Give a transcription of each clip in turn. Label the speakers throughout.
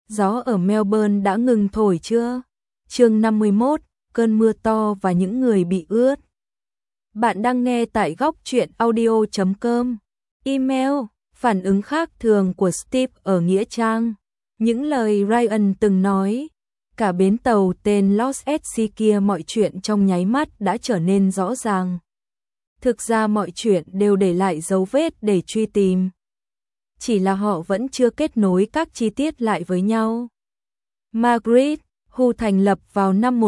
Speaker 1: Gió ở Melbourne đã ngừng thổi chưa? Chương 51, cơn mưa to và những người bị ướt. Bạn đang nghe tại góc truyện audio.com. Email, phản ứng khác thường của Steve ở Nghĩa Trang. Những lời Ryan từng nói. Cả bến tàu tên Lost at Sea kia mọi chuyện trong nháy mắt đã trở nên rõ ràng. Thực ra mọi chuyện đều để lại dấu vết để truy tìm. Chỉ là họ vẫn chưa kết nối các chi tiết lại với nhau. Margaret Hu thành lập vào năm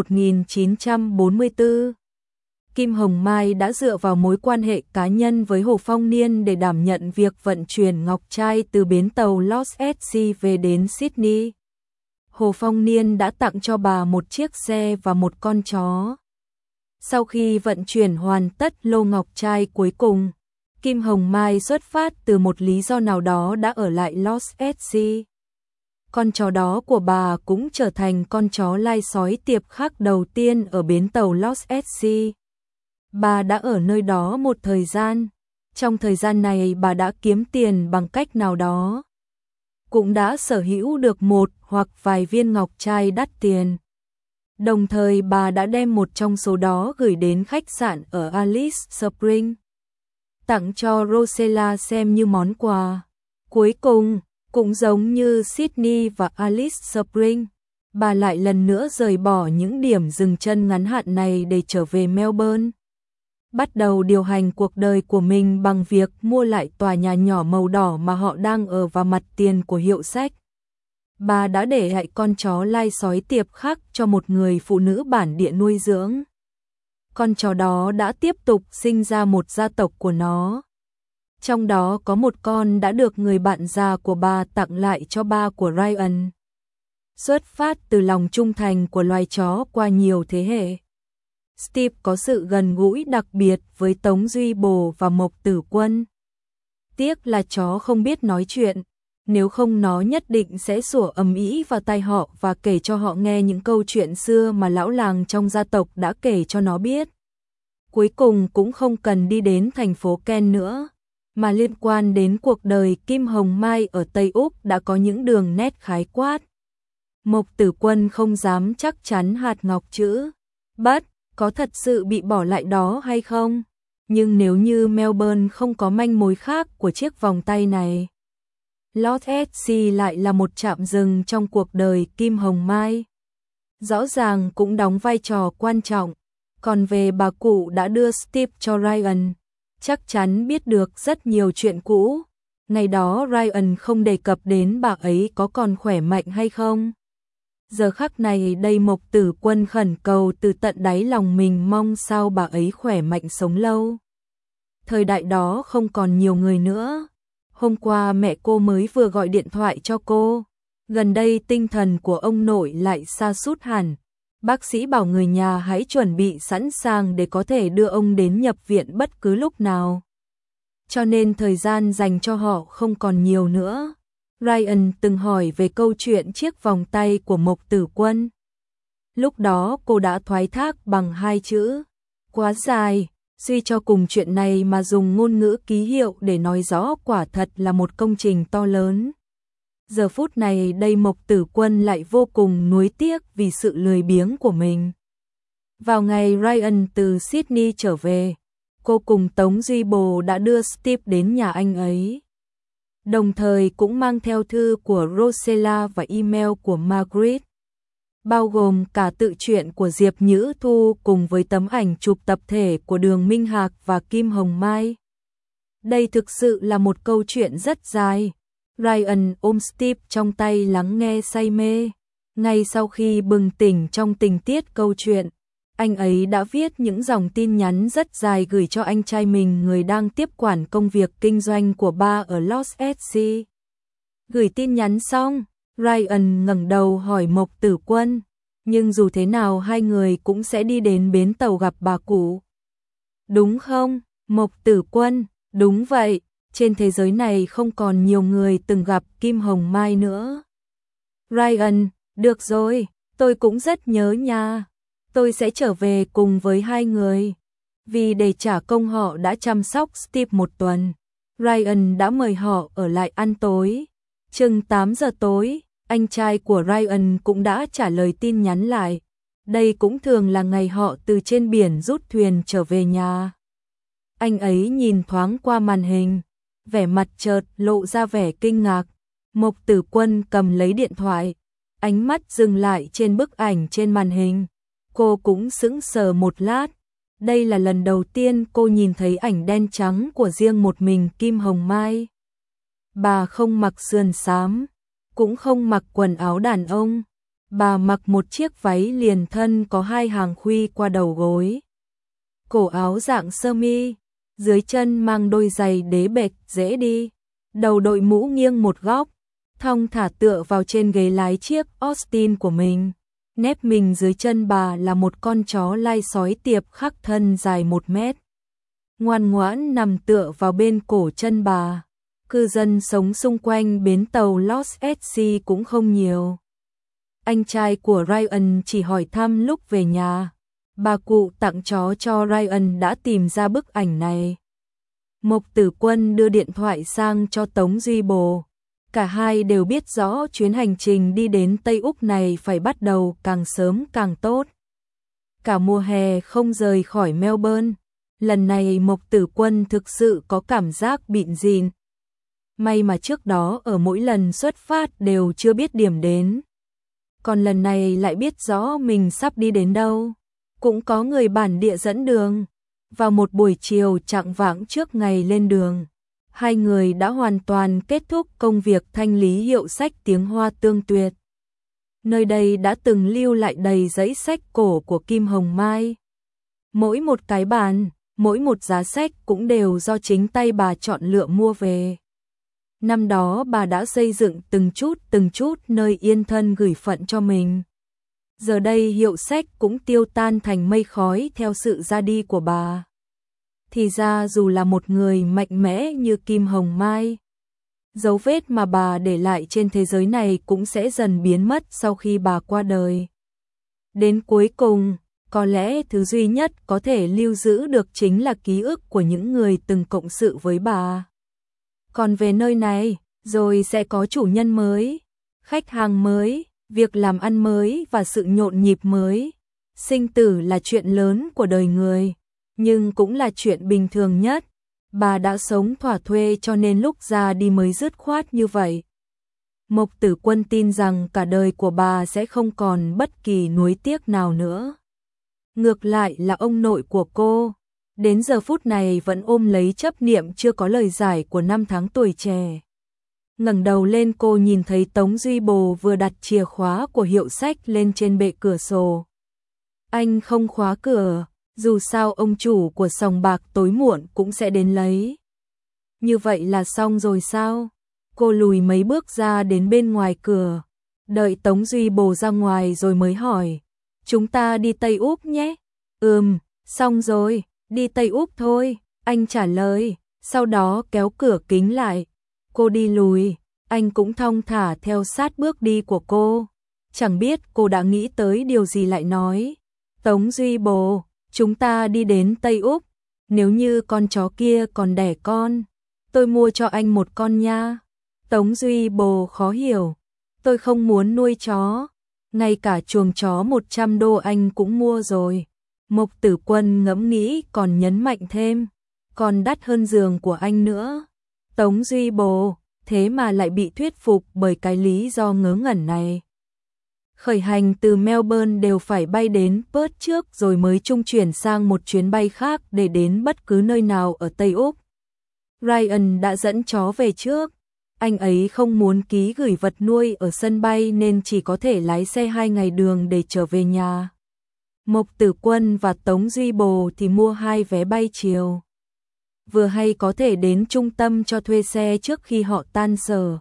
Speaker 1: 1944. Kim Hồng Mai đã dựa vào mối quan hệ cá nhân với Hồ Phong Niên để đảm nhận việc vận chuyển ngọc trai từ bến tàu Lost at Sea về đến Sydney. Hồ Phong Niên đã tặng cho bà một chiếc xe và một con chó. Sau khi vận chuyển hoàn tất lô ngọc trai cuối cùng, Kim Hồng Mai xuất phát từ một lý do nào đó đã ở lại Lost at Sea. Con chó đó của bà cũng trở thành con chó lai sói tiệp khắc đầu tiên ở bến tàu Lost at Sea. Bà đã ở nơi đó một thời gian. Trong thời gian này bà đã kiếm tiền bằng cách nào đó. Cũng đã sở hữu được một hoặc vài viên ngọc trai đắt tiền. Đồng thời bà đã đem một trong số đó gửi đến khách sạn ở Alice Springs, tặng cho Rosella xem như món quà. Cuối cùng, cũng giống như Sydney và Alice Springs, bà lại lần nữa rời bỏ những điểm dừng chân ngắn hạn này để trở về Melbourne. Bắt đầu điều hành cuộc đời của mình bằng việc mua lại tòa nhà nhỏ màu đỏ mà họ đang ở và mặt tiền của hiệu sách. Bà đã để lại con chó lai sói tiệp khắc cho một người phụ nữ bản địa nuôi dưỡng. Con chó đó đã tiếp tục sinh ra một gia tộc của nó. Trong đó có một con đã được người bạn già của bà tặng lại cho ba của Ryan. Xuất phát từ lòng trung thành của loài chó qua nhiều thế hệ, Steve có sự gần gũi đặc biệt với Tống Duy Bồ và Mộc Tử Quân. Tiếc là chó không biết nói chuyện, nếu không nó nhất định sẽ sủa ầm ĩ vào tai họ và kể cho họ nghe những câu chuyện xưa mà lão làng trong gia tộc đã kể cho nó biết. Cuối cùng cũng không cần đi đến thành phố Kent nữa, mà liên quan đến cuộc đời Kim Hồng Mai ở Tây Úc đã có những đường nét khái quát. Mộc Tử Quân không dám chắc chắn hạt ngọc chữ bất có thật sự bị bỏ lại đó hay không, nhưng nếu như Melbourne không có manh mối khác của chiếc vòng tay này, Lost at Sea lại là một trạm dừng trong cuộc đời Kim Hồng Mai. Rõ ràng cũng đóng vai trò quan trọng. Còn về bà cụ đã đưa Steve cho Ryan, chắc chắn biết được rất nhiều chuyện cũ. Ngày đó Ryan không đề cập đến bà ấy có còn khỏe mạnh hay không. Giờ khắc này đây Mộc Tử Quân khẩn cầu từ tận đáy lòng mình mong sao bà ấy khỏe mạnh sống lâu. Thời đại đó không còn nhiều người nữa. Hôm qua mẹ cô mới vừa gọi điện thoại cho cô. Gần đây tinh thần của ông nội lại sa sút hẳn. Bác sĩ bảo người nhà hãy chuẩn bị sẵn sàng để có thể đưa ông đến nhập viện bất cứ lúc nào. Cho nên thời gian dành cho họ không còn nhiều nữa. Ryan từng hỏi về câu chuyện chiếc vòng tay của Mộc Tử Quân. Lúc đó cô đã thoái thác bằng hai chữ quá dài. Suy cho cùng chuyện này mà dùng ngôn ngữ ký hiệu để nói rõ quả thật là một công trình to lớn. Giờ phút này đây Mộc Tử Quân lại vô cùng nuối tiếc vì sự lười biếng của mình. Vào ngày Ryan từ Sydney trở về, cô cùng Tống Duy Bồ đã đưa Steve đến nhà anh ấy. Đồng thời cũng mang theo thư của Rosella và email của Margaret, bao gồm cả tự truyện của Diệp Nhữ Thu cùng với tấm ảnh chụp tập thể của Đường Minh Hạc và Kim Hồng Mai. Đây thực sự là một câu chuyện rất dài. Ryan ôm Steve trong tay lắng nghe say mê. Ngay sau khi bừng tỉnh trong tình tiết câu chuyện, anh ấy đã viết những dòng tin nhắn rất dài gửi cho anh trai mình, người đang tiếp quản công việc kinh doanh của ba ở Lost at Sea. Gửi tin nhắn xong, Ryan ngẩng đầu hỏi Mộc Tử Quân, nhưng dù thế nào hai người cũng sẽ đi đến bến tàu gặp bà cụ. Đúng không, Mộc Tử Quân? Đúng vậy, trên thế giới này không còn nhiều người từng gặp Kim Hồng Mai nữa. Ryan, được rồi, tôi cũng rất nhớ nha. Tôi sẽ trở về cùng với hai người. Vì để trả công họ đã chăm sóc Steve một tuần, Ryan đã mời họ ở lại ăn tối. Chừng 8 giờ tối, Anh trai của Ryan cũng đã trả lời tin nhắn lại. Đây cũng thường là ngày họ từ trên biển rút thuyền trở về nhà. Anh ấy nhìn thoáng qua màn hình, vẻ mặt chợt lộ ra vẻ kinh ngạc. Mộc Tử Quân cầm lấy điện thoại, ánh mắt dừng lại trên bức ảnh trên màn hình. Cô cũng sững sờ một lát. Đây là lần đầu tiên cô nhìn thấy ảnh đen trắng của riêng một mình Kim Hồng Mai. Bà không mặc sườn xám, cũng không mặc quần áo đàn ông. Bà mặc một chiếc váy liền thân có 2 hàng khuy qua đầu gối. Cổ áo dạng sơ mi, dưới chân mang đôi giày đế bệt dễ đi. Đầu đội mũ nghiêng một góc, thong thả tựa vào trên ghế lái chiếc Austin của mình. Nép mình dưới chân bà là một con chó lai sói tiệp khắc thân dài 1 mét. Ngoan ngoãn nằm tựa vào bên cổ chân bà. Cư dân sống xung quanh bến tàu Lost at Sea cũng không nhiều. Anh trai của Ryan chỉ hỏi thăm lúc về nhà. Bà cụ tặng chó cho Ryan đã tìm ra bức ảnh này. Mộc Tử Quân đưa điện thoại sang cho Tống Duy Bồ. Cả hai đều biết rõ chuyến hành trình đi đến Tây Úc này phải bắt đầu càng sớm càng tốt. Cả mùa hè không rời khỏi Melbourne. Lần này Mộc Tử Quân thực sự có cảm giác bịn rịn. May mà trước đó ở mỗi lần xuất phát đều chưa biết điểm đến. Còn lần này lại biết rõ mình sắp đi đến đâu. Cũng có người bản địa dẫn đường. Vào một buổi chiều chạng vạng trước ngày lên đường, hai người đã hoàn toàn kết thúc công việc thanh lý hiệu sách Tiếng Hoa Tương Tuyệt. Nơi đây đã từng lưu lại đầy dãy sách cổ của Kim Hồng Mai. Mỗi một cái bàn, mỗi một giá sách cũng đều do chính tay bà chọn lựa mua về. Năm đó bà đã xây dựng từng chút nơi yên thân gửi phận cho mình. Giờ đây hiệu sách cũng tiêu tan thành mây khói theo sự ra đi của bà. Thì ra dù là một người mạnh mẽ như Kim Hồng Mai, dấu vết mà bà để lại trên thế giới này cũng sẽ dần biến mất sau khi bà qua đời. Đến cuối cùng, có lẽ thứ duy nhất có thể lưu giữ được chính là ký ức của những người từng cộng sự với bà. Còn về nơi này, rồi sẽ có chủ nhân mới, khách hàng mới, việc làm ăn mới và sự nhộn nhịp mới. Sinh tử là chuyện lớn của đời người, nhưng cũng là chuyện bình thường nhất. Bà đã sống thỏa thuê cho nên lúc ra đi mới dứt khoát như vậy. Mộc Tử Quân tin rằng cả đời của bà sẽ không còn bất kỳ nuối tiếc nào nữa. Ngược lại là ông nội của cô, đến giờ phút này vẫn ôm lấy chấp niệm chưa có lời giải của năm tháng tuổi trẻ. Ngẩng đầu lên cô nhìn thấy Tống Duy Bồ vừa đặt chìa khóa của hiệu sách lên trên bệ cửa sổ. Anh không khóa cửa, dù sao ông chủ của sòng bạc tối muộn cũng sẽ đến lấy. Như vậy là xong rồi sao? Cô lùi mấy bước ra đến bên ngoài cửa, đợi Tống Duy Bồ ra ngoài rồi mới hỏi. Chúng ta đi Tây Úc nhé. Xong rồi, đi Tây Úc thôi, anh trả lời, sau đó kéo cửa kính lại. Cô đi lùi, anh cũng thong thả theo sát bước đi của cô. Chẳng biết cô đã nghĩ tới điều gì lại nói. Tống Duy Bồ, chúng ta đi đến Tây Úc, nếu như con chó kia còn đẻ con, tôi mua cho anh một con nha. Tống Duy Bồ khó hiểu, tôi không muốn nuôi chó, ngay cả chuồng chó 100 đô anh cũng mua rồi. Mộc Tử Quân ngẫm nghĩ còn nhấn mạnh thêm, còn đắt hơn giường của anh nữa. Tống Duy Bồ, thế mà lại bị thuyết phục bởi cái lý do ngớ ngẩn này. Khởi hành từ Melbourne đều phải bay đến Perth trước rồi mới trung chuyển sang một chuyến bay khác để đến bất cứ nơi nào ở Tây Úc. Ryan đã dẫn chó về trước. Anh ấy không muốn ký gửi vật nuôi ở sân bay nên chỉ có thể lái xe 2 ngày đường để trở về nhà. Mộc Tử Quân và Tống Duy Bồ thì mua 2 vé bay chiều. Vừa hay có thể đến trung tâm cho thuê xe trước khi họ tan sở.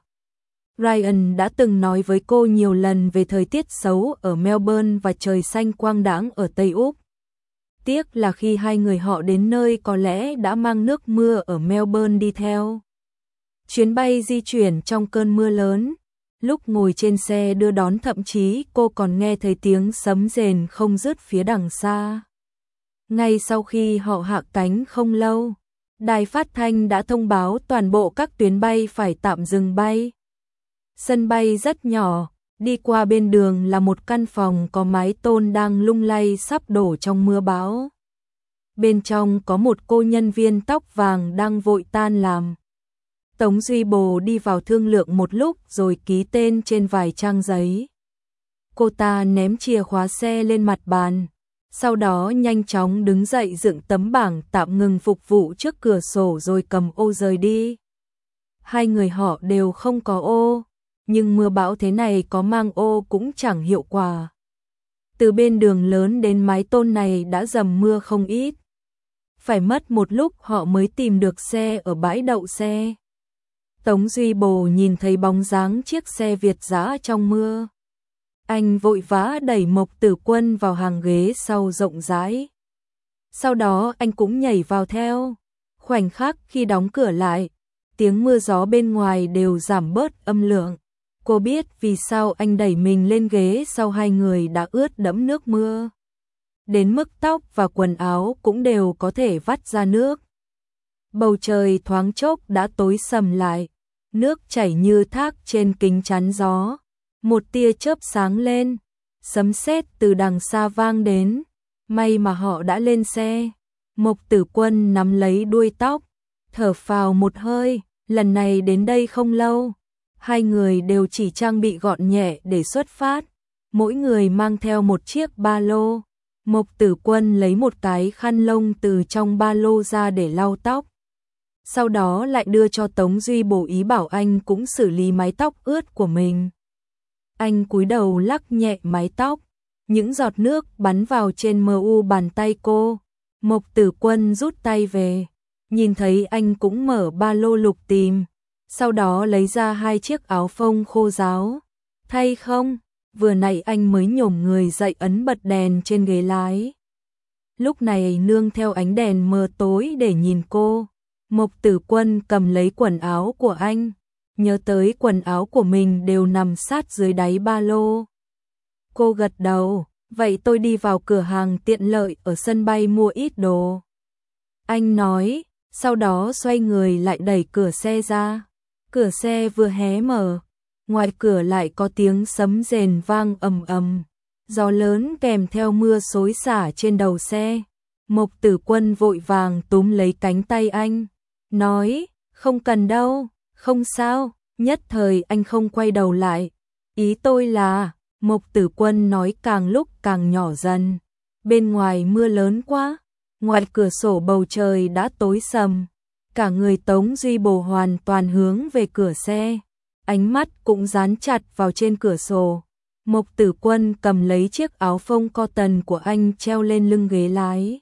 Speaker 1: Ryan đã từng nói với cô nhiều lần về thời tiết xấu ở Melbourne và trời xanh quang đãng ở Tây Úc. Tiếc là khi hai người họ đến nơi có lẽ đã mang nước mưa ở Melbourne đi theo. Chuyến bay di chuyển trong cơn mưa lớn. Lúc ngồi trên xe đưa đón thậm chí cô còn nghe thấy tiếng sấm rền không dứt phía đằng xa. Ngay sau khi họ hạ cánh không lâu, đài phát thanh đã thông báo toàn bộ các tuyến bay phải tạm dừng bay. Sân bay rất nhỏ, Đi qua bên đường là một căn phòng có mái tôn đang lung lay sắp đổ trong mưa bão. Bên trong có một cô nhân viên tóc vàng đang vội tan làm. Tống Duy Bồ đi vào thương lượng một lúc rồi ký tên trên vài trang giấy. Cô ta ném chìa khóa xe lên mặt bàn, sau đó nhanh chóng đứng dậy dựng tấm bảng tạm ngừng phục vụ trước cửa sổ rồi cầm ô rời đi. Hai người họ đều không có ô, nhưng mưa bão thế này có mang ô cũng chẳng hiệu quả. Từ bên đường lớn đến mái tôn này đã dầm mưa không ít. Phải mất một lúc họ mới tìm được xe ở bãi đậu xe. Tống Duy Bồ nhìn thấy bóng dáng chiếc xe Việt dã trong mưa. Anh vội vã đẩy Mộc Tử Quân vào hàng ghế sau rộng rãi. Sau đó anh cũng nhảy vào theo. Khoảnh khắc khi đóng cửa lại, tiếng mưa gió bên ngoài đều giảm bớt âm lượng. Cô biết vì sao anh đẩy mình lên ghế sau hai người đã ướt đẫm nước mưa. Đến mức tóc và quần áo cũng đều có thể vắt ra nước. Bầu trời thoáng chốc đã tối sầm lại, nước chảy như thác trên kính chắn gió. Một tia chớp sáng lên, sấm sét từ đằng xa vang đến. May mà họ đã lên xe. Mộc Tử Quân nắm lấy đuôi tóc, thở phào một hơi, lần này đến đây không lâu. Hai người đều chỉ trang bị gọn nhẹ để xuất phát, mỗi người mang theo một chiếc ba lô. Mộc Tử Quân lấy một cái khăn lông từ trong ba lô ra để lau tóc. Sau đó lại đưa cho Tống Duy Bồ ý bảo anh cũng xử lý mái tóc ướt của mình. Anh cúi đầu lắc nhẹ mái tóc, những giọt nước bắn vào trên mu bàn tay cô. Mộc Tử Quân rút tay về, nhìn thấy anh cũng mở ba lô lục tìm, sau đó lấy ra hai chiếc áo phông khô ráo. Thay không? Vừa nãy anh mới nhổm người dậy ấn bật đèn trên ghế lái. Lúc này nương theo ánh đèn mờ tối để nhìn cô. Mộc Tử Quân cầm lấy quần áo của anh, nhớ tới quần áo của mình đều nằm sát dưới đáy ba lô. Cô gật đầu, vậy tôi đi vào cửa hàng tiện lợi ở sân bay mua ít đồ. Anh nói, sau đó xoay người lại đẩy cửa xe ra. Cửa xe vừa hé mở, ngoài cửa lại có tiếng sấm rền vang ầm ầm, gió lớn kèm theo mưa xối xả trên đầu xe. Mộc Tử Quân vội vàng túm lấy cánh tay anh, nói, không cần đâu, không sao. Nhất thời anh không quay đầu lại. Ý tôi là, Mộc Tử Quân nói càng lúc càng nhỏ dần. Bên ngoài mưa lớn quá, ngoài cửa sổ bầu trời đã tối sầm. Cả người Tống Duy Bồ hoàn toàn hướng về cửa xe, ánh mắt cũng dán chặt vào trên cửa sổ. Mộc Tử Quân cầm lấy chiếc áo phông cotton của anh treo lên lưng ghế lái.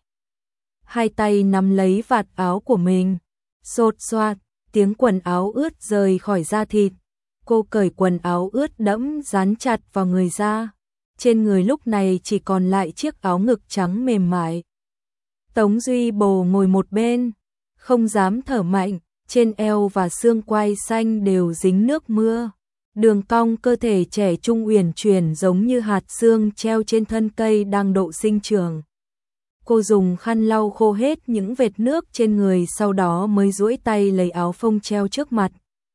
Speaker 1: Hai tay nắm lấy vạt áo của mình, xột xoạt, tiếng quần áo ướt rời khỏi da thịt. Cô cởi quần áo ướt đẫm dán chặt vào người ra. Trên người lúc này chỉ còn lại chiếc áo ngực trắng mềm mại. Tống Duy Bồ ngồi một bên, không dám thở mạnh, trên eo và xương quai xanh đều dính nước mưa. Đường cong cơ thể trẻ trung uyển chuyển giống như hạt xương treo trên thân cây đang độ sinh trưởng. Cô dùng khăn lau khô hết những vệt nước trên người, sau đó mới duỗi tay lấy áo phông treo trước mặt.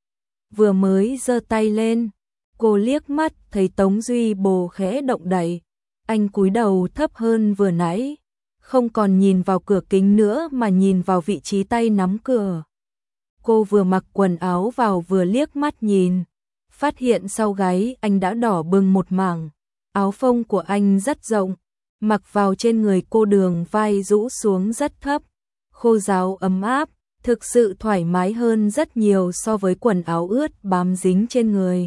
Speaker 1: Vừa mới giơ tay lên, cô liếc mắt thấy Tống Duy Bồ khẽ động đậy. Anh cúi đầu thấp hơn vừa nãy, không còn nhìn vào cửa kính nữa mà nhìn vào vị trí tay nắm cửa. Cô vừa mặc quần áo vào vừa liếc mắt nhìn, phát hiện sau gáy anh đã đỏ bừng một mảng. Áo phông của anh rất rộng, mặc vào trên người cô đường vai rũ xuống rất thấp, khô ráo ấm áp, thực sự thoải mái hơn rất nhiều so với quần áo ướt bám dính trên người.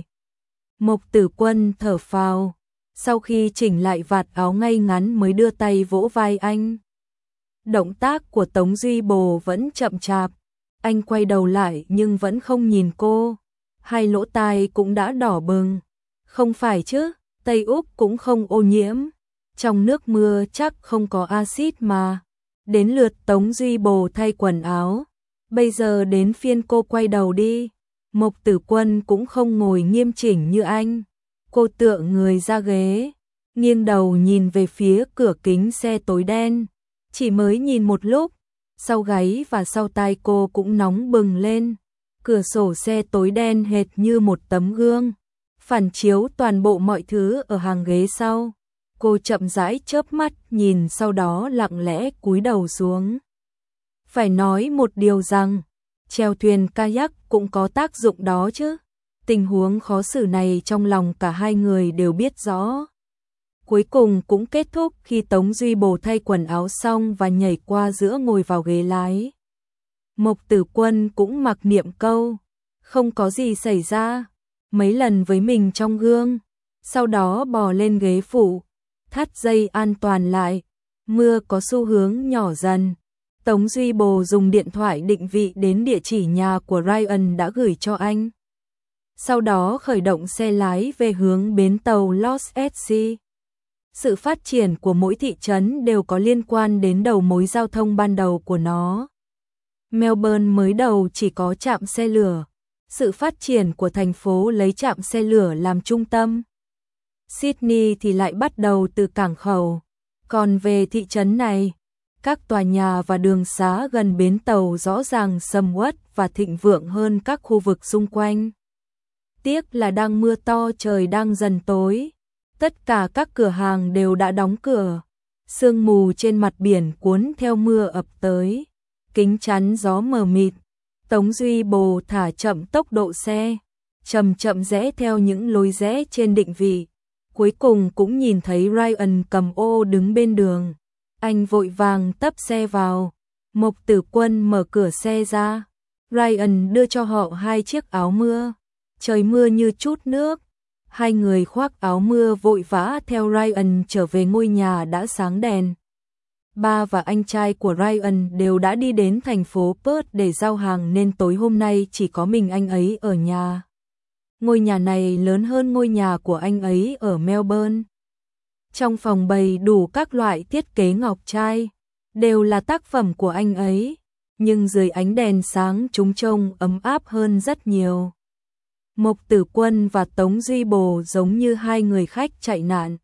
Speaker 1: Mộc Tử Quân thở phào, sau khi chỉnh lại vạt áo ngay ngắn mới đưa tay vỗ vai anh. Động tác của Tống Duy Bồ vẫn chậm chạp, anh quay đầu lại nhưng vẫn không nhìn cô, hai lỗ tai cũng đã đỏ bừng. Không phải chứ, Tây Úc cũng không ô nhiễm, trong nước mưa chắc không có axit mà. Đến lượt Tống Duy Bồ thay quần áo, bây giờ đến phiên cô quay đầu đi. Mộc Tử Quân cũng không ngồi nghiêm chỉnh như anh, cô tựa người ra ghế, nghiêng đầu nhìn về phía cửa kính xe tối đen. Chỉ mới nhìn một lúc, sau gáy và sau tai cô cũng nóng bừng lên. Cửa sổ xe tối đen hệt như một tấm gương, phản chiếu toàn bộ mọi thứ ở hàng ghế sau. Cô chậm rãi chớp mắt nhìn, sau đó lặng lẽ cúi đầu xuống. Phải nói một điều rằng, chèo thuyền kayak cũng có tác dụng đó chứ. Tình huống khó xử này trong lòng cả hai người đều biết rõ. Cuối cùng cũng kết thúc khi Tống Duy Bồ thay quần áo xong và nhảy qua giữa ngồi vào ghế lái. Mộc Tử Quân cũng mặc niệm câu, không có gì xảy ra, mấy lần với mình trong gương, sau đó bò lên ghế phụ, thắt dây an toàn lại, mưa có xu hướng nhỏ dần. Tống Duy Bồ dùng điện thoại định vị đến địa chỉ nhà của Ryan đã gửi cho anh. Sau đó khởi động xe lái về hướng bến tàu Lost at Sea. Sự phát triển của mỗi thị trấn đều có liên quan đến đầu mối giao thông ban đầu của nó. Melbourne mới đầu chỉ có trạm xe lửa. Sự phát triển của thành phố lấy trạm xe lửa làm trung tâm. Sydney thì lại bắt đầu từ cảng khẩu. Còn về thị trấn này, các tòa nhà và đường xá gần bến tàu rõ ràng sầm uất và thịnh vượng hơn các khu vực xung quanh. Tiếc là đang mưa to, trời đang dần tối. Tất cả các cửa hàng đều đã đóng cửa. Sương mù trên mặt biển cuốn theo mưa ập tới. Kính chắn gió mờ mịt. Tống Duy Bồ thả chậm tốc độ xe, chậm chậm rẽ theo những lối rẽ trên định vị. Cuối cùng cũng nhìn thấy Ryan cầm ô đứng bên đường. Anh vội vàng tấp xe vào. Mộc Tử Quân mở cửa xe ra. Ryan đưa cho họ 2 chiếc áo mưa. Trời mưa như chút nước. Hai người khoác áo mưa vội vã theo Ryan trở về ngôi nhà đã sáng đèn. Ba và anh trai của Ryan đều đã đi đến thành phố Perth để giao hàng nên tối hôm nay chỉ có mình anh ấy ở nhà. Ngôi nhà này lớn hơn ngôi nhà của anh ấy ở Melbourne. Trong phòng bày đủ các loại thiết kế ngọc trai, đều là tác phẩm của anh ấy, nhưng dưới ánh đèn sáng chúng trông ấm áp hơn rất nhiều. Mộc Tử Quân và Tống Duy Bồ giống như hai người khách chạy nạn.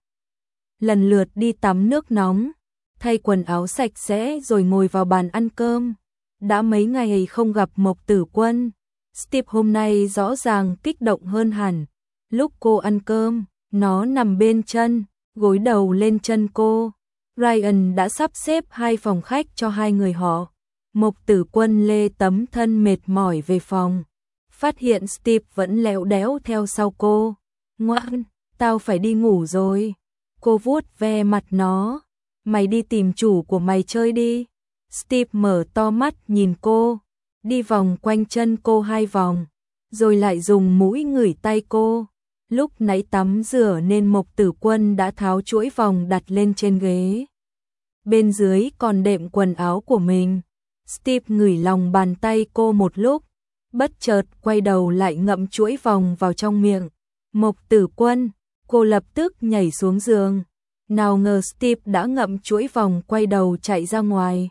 Speaker 1: Lần lượt đi tắm nước nóng, thay quần áo sạch sẽ rồi ngồi vào bàn ăn cơm. Đã mấy ngày không gặp Mộc Tử Quân, Steve hôm nay rõ ràng kích động hơn hẳn. Lúc cô ăn cơm, nó nằm bên chân, gối đầu lên chân cô. Ryan đã sắp xếp 2 phòng khách cho hai người họ. Mộc Tử Quân lê tấm thân mệt mỏi về phòng. Phát hiện Steve vẫn lẽo đẽo theo sau cô. Ngoan, tao phải đi ngủ rồi. Cô vuốt ve mặt nó. Mày đi tìm chủ của mày chơi đi. Steve mở to mắt nhìn cô. Đi vòng quanh chân cô 2 vòng. Rồi lại dùng mũi ngửi tay cô. Lúc nãy tắm rửa nên Mộc Tử Quân đã tháo chuỗi vòng đặt lên trên ghế. Bên dưới còn đệm quần áo của mình. Steve ngửi lòng bàn tay cô một lúc. Bất chợt quay đầu lại ngậm chuỗi vòng vào trong miệng. Mộc Tử Quân, cô lập tức nhảy xuống giường. Nào ngờ Steve đã ngậm chuỗi vòng quay đầu chạy ra ngoài.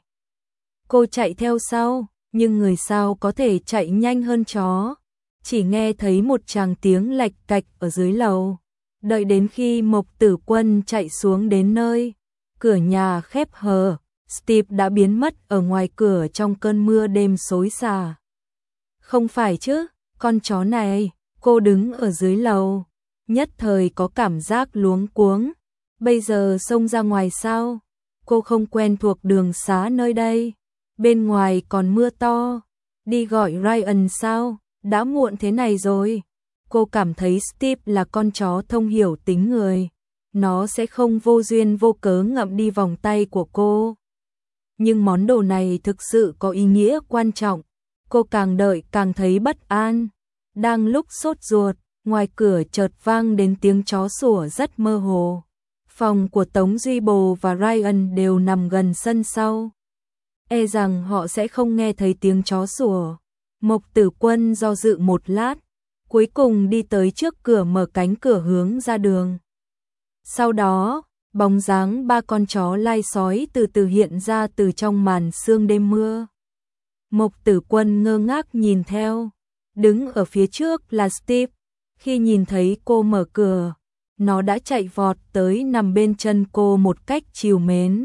Speaker 1: Cô chạy theo sau, nhưng người sao có thể chạy nhanh hơn chó. Chỉ nghe thấy một tràng tiếng lạch cạch ở dưới lầu. Đợi đến khi Mộc Tử Quân chạy xuống đến nơi, cửa nhà khép hờ, Steve đã biến mất ở ngoài cửa trong cơn mưa đêm xối xả. Không phải chứ, con chó này, cô đứng ở dưới lầu, nhất thời có cảm giác luống cuống. Bây giờ xông ra ngoài sao? Cô không quen thuộc đường xá nơi đây. Bên ngoài còn mưa to. Đi gọi Ryan sao? Đã muộn thế này rồi. Cô cảm thấy Steve là con chó thông hiểu tính người. Nó sẽ không vô duyên vô cớ ngậm đi vòng tay của cô. Nhưng món đồ này thực sự có ý nghĩa quan trọng. Cô càng đợi càng thấy bất an. Đang lúc sốt ruột, ngoài cửa chợt vang đến tiếng chó sủa rất mơ hồ. Phòng của Tống Duy Bồ và Ryan đều nằm gần sân sau. E rằng họ sẽ không nghe thấy tiếng chó sủa. Mộc Tử Quân do dự một lát, cuối cùng đi tới trước cửa mở cánh cửa hướng ra đường. Sau đó, bóng dáng 3 con chó lai sói từ từ hiện ra từ trong màn sương đêm mưa. Mộc Tử Quân ngơ ngác nhìn theo. Đứng ở phía trước là Steve. Khi nhìn thấy cô mở cửa, nó đã chạy vọt tới nằm bên chân cô một cách trìu mến.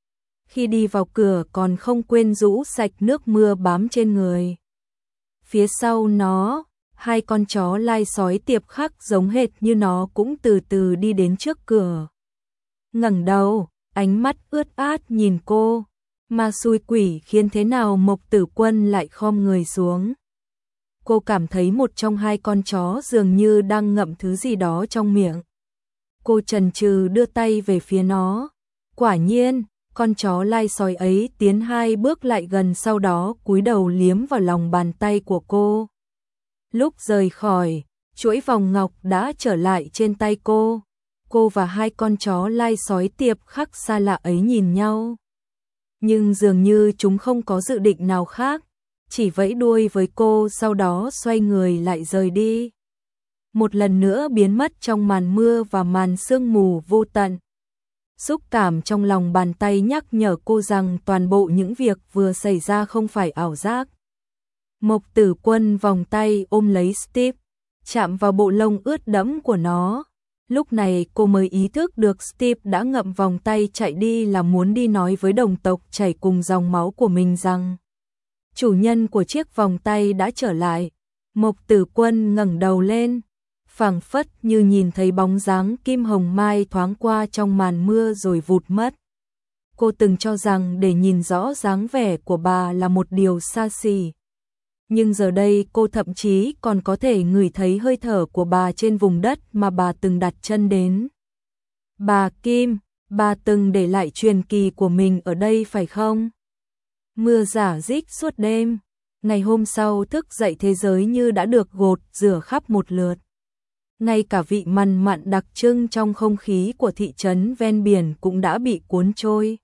Speaker 1: Khi đi vào cửa còn không quên rũ sạch nước mưa bám trên người. Phía sau nó, hai con chó lai sói tiệp khắc giống hệt như nó cũng từ từ đi đến trước cửa. Ngẩng đầu, ánh mắt ướt át nhìn cô, mà xui quỷ khiến thế nào Mộc Tử Quân lại khom người xuống. Cô cảm thấy một trong hai con chó dường như đang ngậm thứ gì đó trong miệng. Cô chần chừ đưa tay về phía nó. Quả nhiên, con chó lai sói ấy tiến 2 bước lại gần, sau đó cúi đầu liếm vào lòng bàn tay của cô. Lúc rời khỏi, chuỗi vòng ngọc đã trở lại trên tay cô. Cô và hai con chó lai sói tiệp khắc xa lạ ấy nhìn nhau. Nhưng dường như chúng không có dự định nào khác, chỉ vẫy đuôi với cô, sau đó xoay người lại rời đi. Một lần nữa biến mất trong màn mưa và màn sương mù vô tận. Xúc cảm trong lòng bàn tay nhắc nhở cô rằng toàn bộ những việc vừa xảy ra không phải ảo giác. Mộc Tử Quân vòng tay ôm lấy Steve, chạm vào bộ lông ướt đẫm của nó. Lúc này cô mới ý thức được Steve đã ngậm vòng tay chạy đi là muốn đi nói với đồng tộc chảy cùng dòng máu của mình rằng chủ nhân của chiếc vòng tay đã trở lại. Mộc Tử Quân ngẩng đầu lên, phảng phất như nhìn thấy bóng dáng Kim Hồng Mai thoáng qua trong màn mưa rồi vụt mất. Cô từng cho rằng để nhìn rõ dáng vẻ của bà là một điều xa xỉ. Nhưng giờ đây cô thậm chí còn có thể ngửi thấy hơi thở của bà trên vùng đất mà bà từng đặt chân đến. Bà Kim, bà từng để lại truyền kỳ của mình ở đây phải không? Mưa rả rích suốt đêm. Ngày hôm sau thức dậy thế giới như đã được gột rửa khắp một lượt. Ngay cả vị mặn mặn đặc trưng trong không khí của thị trấn ven biển cũng đã bị cuốn trôi.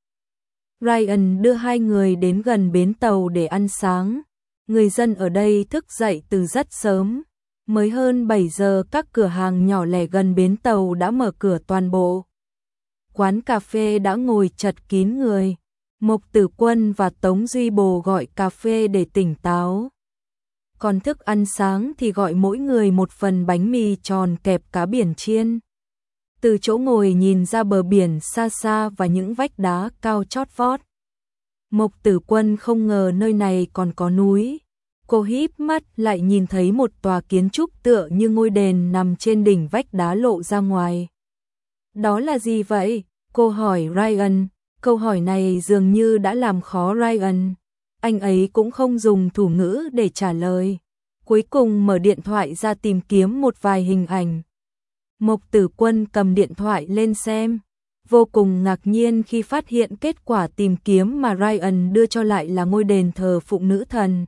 Speaker 1: Ryan đưa hai người đến gần bến tàu để ăn sáng. Người dân ở đây thức dậy từ rất sớm. Mới hơn 7 giờ các cửa hàng nhỏ lẻ gần bến tàu đã mở cửa toàn bộ. Quán cà phê đã ngồi chật kín người. Mộc Tử Quân và Tống Duy Bồ gọi cà phê để tỉnh táo. Còn thức ăn sáng thì gọi mỗi người một phần bánh mì tròn kẹp cá biển chiên. Từ chỗ ngồi nhìn ra bờ biển xa xa và những vách đá cao chót vót. Mộc Tử Quân không ngờ nơi này còn có núi. Cô híp mắt lại nhìn thấy một tòa kiến trúc tựa như ngôi đền nằm trên đỉnh vách đá lộ ra ngoài. Đó là gì vậy? Cô hỏi Ryan. Câu hỏi này dường như đã làm khó Ryan. Anh ấy cũng không dùng thủ ngữ để trả lời. Cuối cùng mở điện thoại ra tìm kiếm một vài hình ảnh. Mộc Tử Quân cầm điện thoại lên xem. Vô cùng ngạc nhiên khi phát hiện kết quả tìm kiếm mà Ryan đưa cho lại là ngôi đền thờ phụng nữ thần.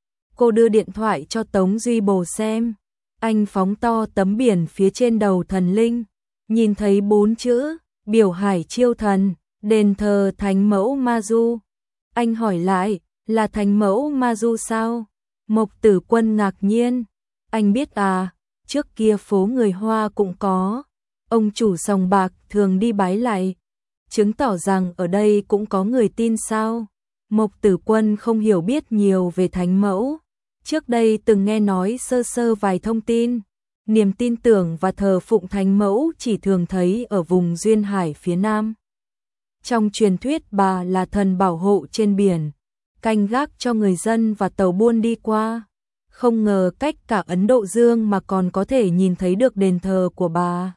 Speaker 1: Cô đưa điện thoại cho Tống Duy Bồ xem. Anh phóng to tấm biển phía trên đầu thần linh. Nhìn thấy 4 chữ, biểu hải chiêu thần, đền thờ Thánh Mẫu Ma Du. Anh hỏi lại, là Thánh Mẫu Ma Du sao? Mộc Tử Quân ngạc nhiên. Anh biết à, trước kia phố người Hoa cũng có. Ông chủ sòng bạc thường đi bái lạy, chứng tỏ rằng ở đây cũng có người tin sao? Mộc Tử Quân không hiểu biết nhiều về Thánh Mẫu. Trước đây từng nghe nói sơ sơ vài thông tin. Niềm tin tưởng và thờ phụng Thánh Mẫu chỉ thường thấy ở vùng duyên hải phía Nam. Trong truyền thuyết bà là thần bảo hộ trên biển, canh gác cho người dân và tàu buôn đi qua. Không ngờ cách cả Ấn Độ Dương mà còn có thể nhìn thấy được đền thờ của bà.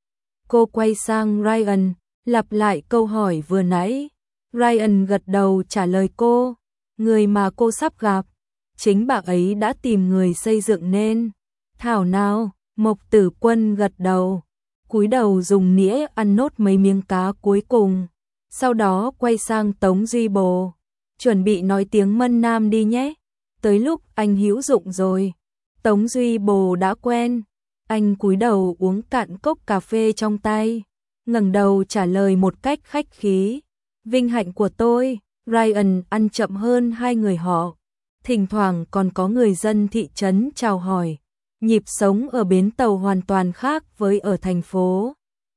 Speaker 1: Cô quay sang Ryan, lặp lại câu hỏi vừa nãy. Ryan gật đầu trả lời cô. Người mà cô sắp gặp, chính bà ấy đã tìm người xây dựng nên. Thảo nào, Mộc Tử Quân gật đầu, cúi đầu dùng nĩa ăn nốt mấy miếng cá cuối cùng. Sau đó quay sang Tống Duy Bồ. Chuẩn bị nói tiếng Mân Nam đi nhé. Tới lúc anh hữu dụng rồi. Tống Duy Bồ đã quen. Anh cúi đầu uống cạn cốc cà phê trong tay, ngẩng đầu trả lời một cách khách khí. Vinh hạnh của tôi. Ryan ăn chậm hơn hai người họ. Thỉnh thoảng còn có người dân thị trấn chào hỏi. Nhịp sống ở bến tàu hoàn toàn khác với ở thành phố.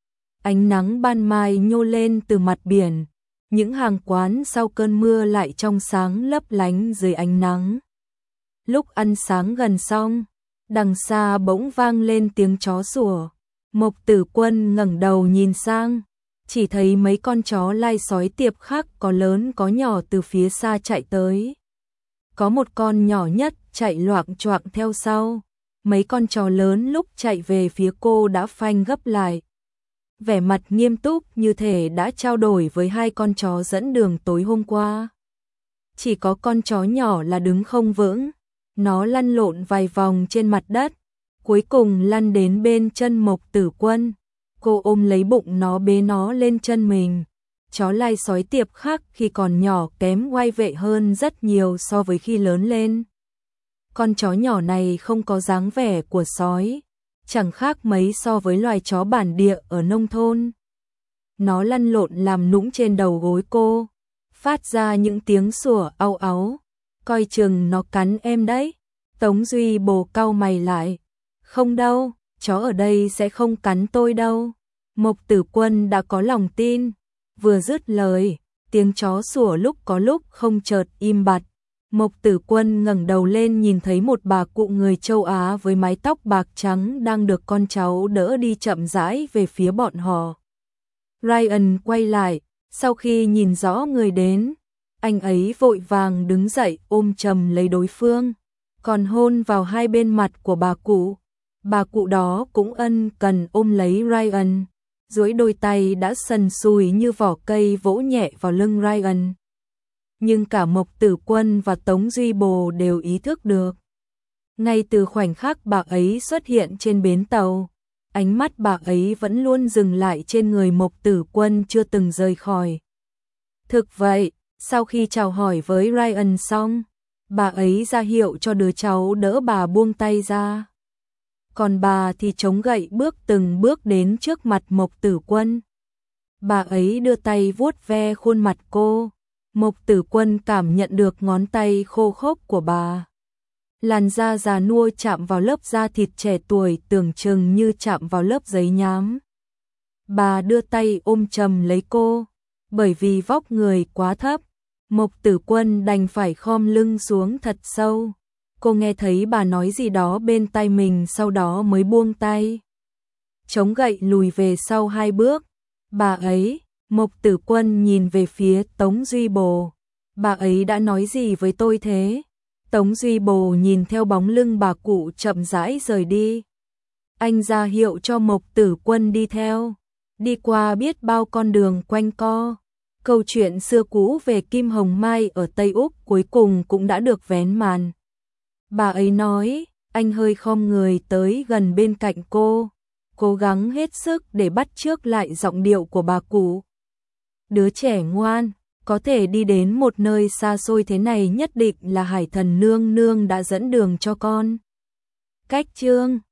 Speaker 1: Ánh nắng ban mai nhô lên từ mặt biển. Những hàng quán sau cơn mưa lại trong sáng lấp lánh dưới ánh nắng. Lúc ăn sáng gần xong, đằng xa bỗng vang lên tiếng chó sủa. Mộc Tử Quân ngẩng đầu nhìn sang, chỉ thấy mấy con chó lai sói tiệp khắc có lớn có nhỏ từ phía xa chạy tới. Có một con nhỏ nhất chạy loạng choạng theo sau. mấy con chó lớn lúc chạy về phía cô đã phanh gấp lại. Vẻ mặt nghiêm túc như thể đã trao đổi với hai con chó dẫn đường tối hôm qua. Chỉ có con chó nhỏ là đứng không vững, nó lăn lộn vài vòng trên mặt đất, cuối cùng lăn đến bên chân Mộc Tử Quân. Cô ôm lấy bụng nó bế nó lên chân mình. Chó lai sói Tiệp Khắc khi còn nhỏ kém oai vệ hơn rất nhiều so với khi lớn lên. Con chó nhỏ này không có dáng vẻ của sói, chẳng khác mấy so với loài chó bản địa ở nông thôn. Nó lăn lộn làm nũng trên đầu gối cô, phát ra những tiếng sủa au áu. Coi chừng nó cắn em đấy. Tống Duy Bồ cau mày lại. Không đâu, chó ở đây sẽ không cắn tôi đâu. Mộc Tử Quân đã có lòng tin. Vừa dứt lời, tiếng chó sủa lúc có lúc không chợt im bặt. Mộc Tử Quân ngẩng đầu lên nhìn thấy một bà cụ người châu Á với mái tóc bạc trắng đang được con cháu đỡ đi chậm rãi về phía bọn họ. Ryan quay lại, sau khi nhìn rõ người đến, anh ấy vội vàng đứng dậy ôm chầm lấy đối phương, còn hôn vào hai bên mặt của bà cụ. Bà cụ đó cũng ân cần ôm lấy Ryan, duỗi đôi tay đã sần sùi như vỏ cây vỗ nhẹ vào lưng Ryan. Nhưng cả Mộc Tử Quân và Tống Duy Bồ đều ý thức được. Ngay từ khoảnh khắc bà ấy xuất hiện trên bến tàu, ánh mắt bà ấy vẫn luôn dừng lại trên người Mộc Tử Quân chưa từng rời khỏi. Thực vậy, sau khi chào hỏi với Ryan xong, bà ấy ra hiệu cho đứa cháu đỡ bà buông tay ra. Còn bà thì chống gậy bước từng bước đến trước mặt Mộc Tử Quân. Bà ấy đưa tay vuốt ve khuôn mặt cô. Mộc Tử Quân cảm nhận được ngón tay khô khốc của bà. Làn da già nua chạm vào lớp da thịt trẻ tuổi tưởng chừng như chạm vào lớp giấy nhám. Bà đưa tay ôm chầm lấy cô. Bởi vì vóc người quá thấp, Mộc Tử Quân đành phải khom lưng xuống thật sâu. Cô nghe thấy bà nói gì đó bên tai mình, sau đó mới buông tay. Chống gậy lùi về sau 2 bước. Bà ấy, Mộc Tử Quân nhìn về phía Tống Duy Bồ. Bà ấy đã nói gì với tôi thế? Tống Duy Bồ nhìn theo bóng lưng bà cụ chậm rãi rời đi. Anh ra hiệu cho Mộc Tử Quân đi theo. Đi qua biết bao con đường quanh co. Câu chuyện xưa cũ về Kim Hồng Mai ở Tây Úc cuối cùng cũng đã được vén màn. Bà ấy nói, anh hơi khom người tới gần bên cạnh cô, cố gắng hết sức để bắt chước lại giọng điệu của bà cụ. Đứa trẻ ngoan, có thể đi đến một nơi xa xôi thế này nhất định là Hải Thần Nương Nương đã dẫn đường cho con. Cách chương